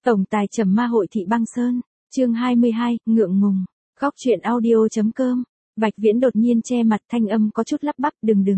Tổng tài trầm ma hội thị băng sơn, chương 22, ngượng ngùng, góc truyện audio.com, Bạch Viễn đột nhiên che mặt thanh âm có chút lắp bắp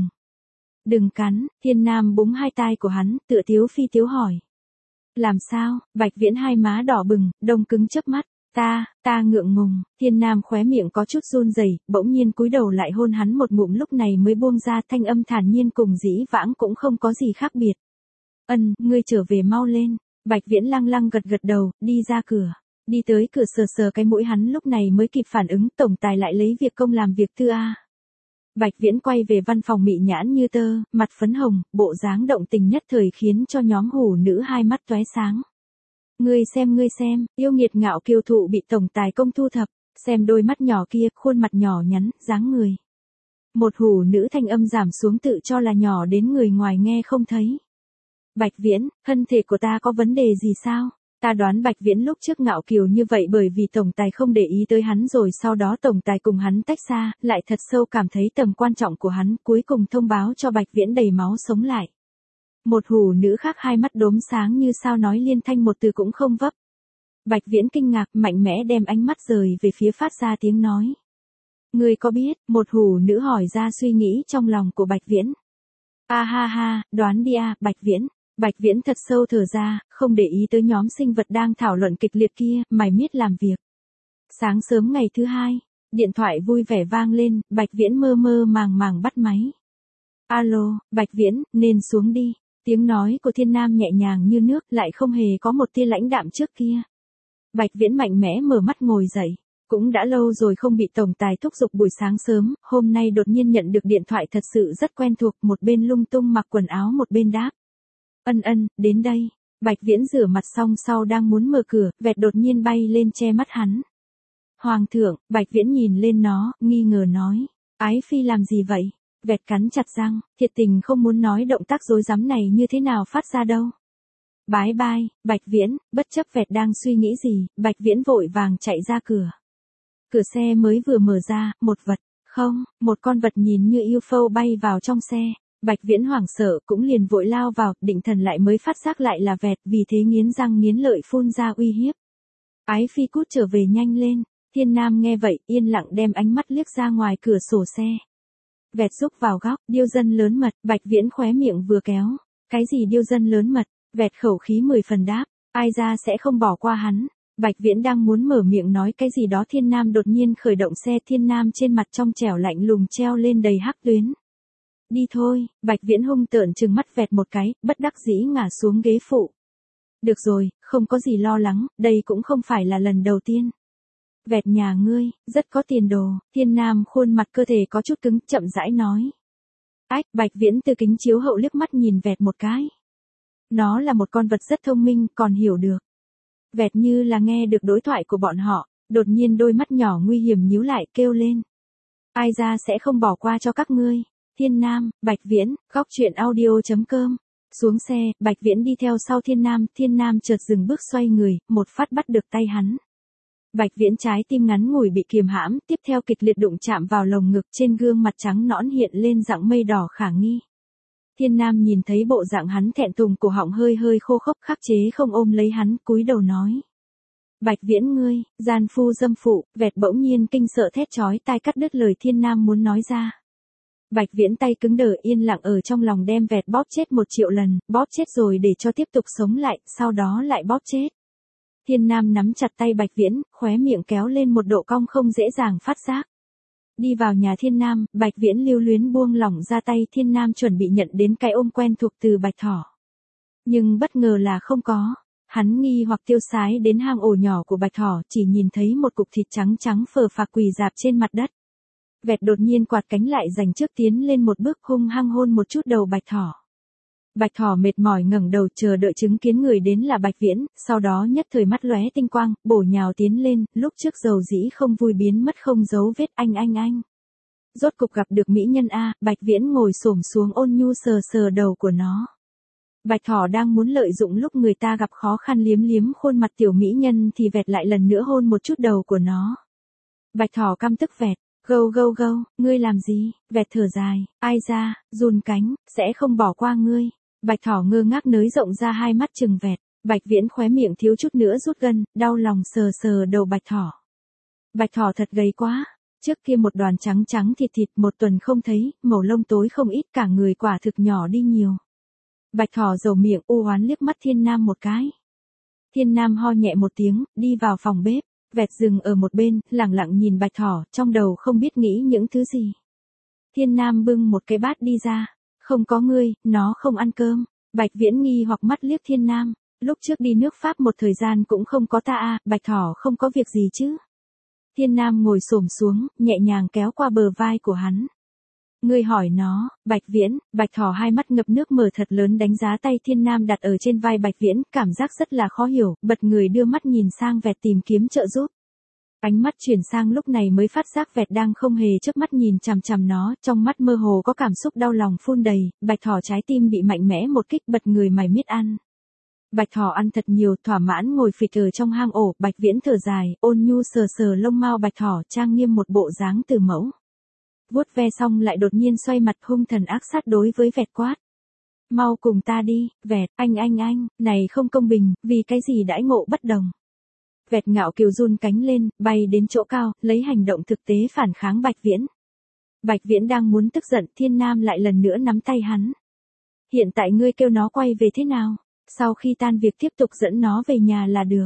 đừng cắn, Thiên Nam búng hai tai của hắn, tựa tiếu phi tiếu hỏi. Làm sao, Bạch Viễn hai má đỏ bừng, đông cứng chớp mắt, ta ngượng ngùng, Thiên Nam khóe miệng có chút run rẩy, bỗng nhiên cúi đầu lại hôn hắn một ngụm lúc này mới buông ra thanh âm thản nhiên cùng dĩ vãng cũng không có gì khác biệt. Ngươi trở về mau lên. Bạch Viễn lăng lăng gật gật đầu, đi ra cửa. Đi tới cửa sờ sờ cái mũi hắn lúc này mới kịp phản ứng tổng tài lại lấy việc công làm việc tư a. Bạch Viễn quay về văn phòng mị nhãn như tơ, mặt phấn hồng, bộ dáng động tình nhất thời khiến cho nhóm hủ nữ hai mắt tóe sáng. Ngươi xem, yêu nghiệt ngạo kiêu thụ bị tổng tài công thu thập, xem đôi mắt nhỏ kia, khuôn mặt nhỏ nhắn, dáng người. Một hủ nữ thanh âm giảm xuống tự cho là nhỏ đến người ngoài nghe không thấy. Bạch Viễn, thân thể của ta có vấn đề gì sao? Ta đoán Bạch Viễn lúc trước ngạo kiều như vậy bởi vì tổng tài không để ý tới hắn rồi sau đó tổng tài cùng hắn tách ra, lại thật sâu cảm thấy tầm quan trọng của hắn, cuối cùng thông báo cho Bạch Viễn đầy máu sống lại. Một hủ nữ khác hai mắt đốm sáng như sao nói liên thanh một từ cũng không vấp. Bạch Viễn kinh ngạc mạnh mẽ đem ánh mắt rời về phía phát ra tiếng nói. Ngươi có biết, một hủ nữ hỏi ra suy nghĩ trong lòng của Bạch Viễn. A ha, đoán đi a, Bạch Viễn. Bạch Viễn thật sâu thở ra, không để ý tới nhóm sinh vật đang thảo luận kịch liệt kia, mải miết làm việc. Sáng sớm ngày thứ hai, điện thoại vui vẻ vang lên, Bạch Viễn mơ màng bắt máy. Alo, Bạch Viễn, nên xuống đi. Tiếng nói của Thiên Nam nhẹ nhàng như nước, lại không hề có một tia lãnh đạm trước kia. Bạch Viễn mạnh mẽ mở mắt ngồi dậy. Cũng đã lâu rồi không bị tổng tài thúc giục buổi sáng sớm, hôm nay đột nhiên nhận được điện thoại thật sự rất quen thuộc, một bên lung tung mặc quần áo một bên đáp. Đến đây. Bạch Viễn rửa mặt xong sau đang muốn mở cửa, vẹt đột nhiên bay lên che mắt hắn. Hoàng thượng, Bạch Viễn nhìn lên nó, nghi ngờ nói. Ái phi làm gì vậy? Vẹt cắn chặt răng, thiệt tình không muốn nói động tác rối rắm này như thế nào phát ra đâu. Bái bai, Bạch Viễn, bất chấp vẹt đang suy nghĩ gì, Bạch Viễn vội vàng chạy ra cửa. Cửa xe mới vừa mở ra, một con vật nhìn như UFO bay vào trong xe. Bạch Viễn hoảng sợ cũng liền vội lao vào, định thần lại mới phát giác lại là vẹt, vì thế nghiến răng nghiến lợi phun ra uy hiếp. Ái phi cút trở về nhanh lên. Thiên Nam nghe vậy, yên lặng đem ánh mắt liếc ra ngoài cửa sổ xe. Vẹt rúc vào góc, điêu dân lớn mật, Bạch Viễn khóe miệng vừa kéo. Cái gì điêu dân lớn mật? Vẹt khẩu khí 10 phần đáp, ai ra sẽ không bỏ qua hắn. Bạch Viễn đang muốn mở miệng nói cái gì đó Thiên Nam đột nhiên khởi động xe, Thiên Nam trên mặt trong trẻo lạnh lùng treo lên đầy hắc tuyến. Đi thôi, Bạch Viễn hung tợn trừng mắt vẹt một cái, bất đắc dĩ ngả xuống ghế phụ. Được rồi, không có gì lo lắng, đây cũng không phải là lần đầu tiên. Vẹt nhà ngươi, rất có tiền đồ, Thiên Nam khuôn mặt cơ thể có chút cứng, chậm rãi nói. Bạch Viễn từ kính chiếu hậu liếc mắt nhìn vẹt một cái. Nó là một con vật rất thông minh, còn hiểu được. Vẹt như là nghe được đối thoại của bọn họ, đột nhiên đôi mắt nhỏ nguy hiểm nhíu lại kêu lên. Ai ra sẽ không bỏ qua cho các ngươi. Thiên Nam, Bạch Viễn, góc truyện audio.com. Xuống xe, Bạch Viễn đi theo sau Thiên Nam chợt dừng bước xoay người, một phát bắt được tay hắn. Bạch Viễn trái tim ngắn ngủi bị kiềm hãm, tiếp theo kịch liệt đụng chạm vào lồng ngực, trên gương mặt trắng nõn hiện lên dạng mây đỏ khả nghi. Thiên Nam nhìn thấy bộ dạng hắn thẹn thùng, cổ họng hơi khô khốc, khắc chế không ôm lấy hắn, cúi đầu nói. Bạch Viễn ngươi, gian phu dâm phụ, vẹt bỗng nhiên kinh sợ thét chói tai cắt đứt lời Thiên Nam muốn nói ra. Bạch Viễn tay cứng đờ yên lặng ở trong lòng đem vẹt bóp chết 1 triệu lần, bóp chết rồi để cho tiếp tục sống lại, sau đó lại bóp chết. Thiên Nam nắm chặt tay Bạch Viễn, khóe miệng kéo lên một độ cong không dễ dàng phát giác. Đi vào nhà Thiên Nam, Bạch Viễn lưu luyến buông lỏng ra tay, Thiên Nam chuẩn bị nhận đến cái ôm quen thuộc từ Bạch Thỏ. Nhưng bất ngờ là không có. Hắn nghi hoặc tiêu sái đến hang ổ nhỏ của Bạch Thỏ, chỉ nhìn thấy một cục thịt trắng phờ phạc quỳ rạp trên mặt đất. Vẹt đột nhiên quạt cánh lại dành trước tiến lên một bước hung hăng hôn một chút đầu Bạch Thỏ. Bạch Thỏ mệt mỏi ngẩng đầu chờ đợi chứng kiến người đến là Bạch Viễn, sau đó nhất thời mắt lóe tinh quang, bổ nhào tiến lên, lúc trước dầu dĩ không vui biến mất không dấu vết. Anh. Rốt cục gặp được mỹ nhân a, Bạch Viễn ngồi xổm xuống ôn nhu sờ đầu của nó. Bạch Thỏ đang muốn lợi dụng lúc người ta gặp khó khăn liếm khuôn mặt tiểu mỹ nhân thì vẹt lại lần nữa hôn một chút đầu của nó. Bạch Thỏ căm tức vẹt. Gâu, ngươi làm gì? Vẹt thở dài, ai ra, run cánh, sẽ không bỏ qua ngươi. Bạch Thỏ ngơ ngác nới rộng ra hai mắt trừng vẹt. Bạch Viễn khóe miệng thiếu chút nữa rút gân, đau lòng sờ sờ đầu Bạch Thỏ. Bạch Thỏ thật gầy quá. Trước kia một đoàn trắng trắng thịt thịt, một tuần không thấy, màu lông tối không ít, cả người quả thực nhỏ đi nhiều. Bạch Thỏ dầu miệng u oán liếc mắt Thiên Nam một cái. Thiên Nam ho nhẹ một tiếng, đi vào phòng bếp. Vẹt dừng ở một bên, lẳng lặng nhìn Bạch Thỏ, trong đầu không biết nghĩ những thứ gì. Thiên Nam bưng một cái bát đi ra. Không có ngươi, nó không ăn cơm. Bạch Viễn nghi hoặc mắt liếc Thiên Nam. Lúc trước đi nước Pháp một thời gian cũng không có ta à, Bạch Thỏ không có việc gì chứ. Thiên Nam ngồi xổm xuống, nhẹ nhàng kéo qua bờ vai của hắn. Ngươi hỏi nó, Bạch Viễn. Bạch Thỏ hai mắt ngập nước mở thật lớn đánh giá tay Thiên Nam đặt ở trên vai Bạch Viễn, cảm giác rất là khó hiểu, bật người đưa mắt nhìn sang Vẹt tìm kiếm trợ giúp. Ánh mắt chuyển sang lúc này mới phát giác Vẹt đang không hề chớp mắt nhìn chằm chằm nó, trong mắt mơ hồ có cảm xúc đau lòng phun đầy, Bạch Thỏ trái tim bị mạnh mẽ một kích bật người mày miết ăn. Bạch Thỏ ăn thật nhiều, thỏa mãn ngồi phịch ở trong hang ổ, Bạch Viễn thở dài, ôn nhu sờ sờ lông mao Bạch Thỏ, trang nghiêm một bộ dáng từ mẫu. Vuốt ve xong lại đột nhiên xoay mặt hung thần ác sát đối với Vẹt quát. Mau cùng ta đi, Vẹt, anh, này không công bình, vì cái gì đãi ngộ bất đồng. Vẹt ngạo kiều run cánh lên, bay đến chỗ cao, lấy hành động thực tế phản kháng Bạch Viễn. Bạch Viễn đang muốn tức giận, Thiên Nam lại lần nữa nắm tay hắn. Hiện tại ngươi kêu nó quay về thế nào? Sau khi tan việc tiếp tục dẫn nó về nhà là được.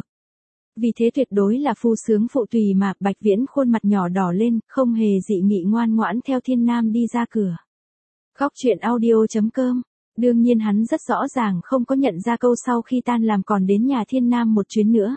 Vì thế tuyệt đối là phu sướng phụ tùy mà. Bạch Viễn khuôn mặt nhỏ đỏ lên, không hề dị nghị ngoan ngoãn theo Thiên Nam đi ra cửa. Góc truyện audio.com. Đương nhiên hắn rất rõ ràng không có nhận ra câu sau khi tan làm còn đến nhà Thiên Nam một chuyến nữa.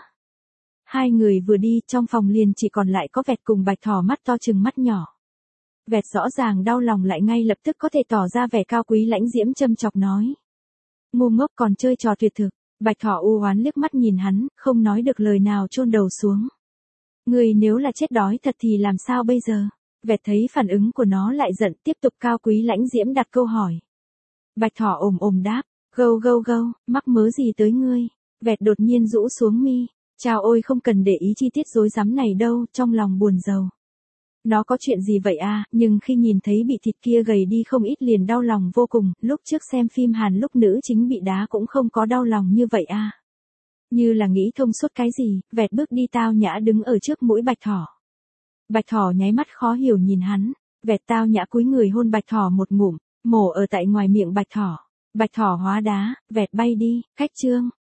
Hai người vừa đi, trong phòng liền chỉ còn lại có Vẹt cùng Bạch Thỏ mắt to chừng mắt nhỏ. Vẹt rõ ràng đau lòng lại ngay lập tức có thể tỏ ra vẻ cao quý lãnh diễm châm chọc nói. Ngu ngốc còn chơi trò tuyệt thực. Bạch Thỏ u oán liếc mắt nhìn hắn, không nói được lời nào chôn đầu xuống. Người nếu là chết đói thật thì làm sao bây giờ? Vẹt thấy phản ứng của nó lại giận, tiếp tục cao quý lãnh diễm đặt câu hỏi. Bạch Thỏ ồm đáp, gâu, mắc mớ gì tới ngươi? Vẹt đột nhiên rũ xuống mi. Chào ôi, không cần để ý chi tiết rối rắm này đâu, trong lòng buồn rầu. Nó có chuyện gì vậy à, nhưng khi nhìn thấy bị thịt kia gầy đi không ít liền đau lòng vô cùng, lúc trước xem phim Hàn lúc nữ chính bị đá cũng không có đau lòng như vậy à. Như là nghĩ thông suốt cái gì, Vẹt bước đi tao nhã đứng ở trước mũi Bạch Thỏ. Bạch Thỏ nháy mắt khó hiểu nhìn hắn, Vẹt tao nhã cúi người hôn Bạch Thỏ một ngụm, mổ ở tại ngoài miệng Bạch Thỏ. Bạch Thỏ hóa đá, Vẹt bay đi, khách trương.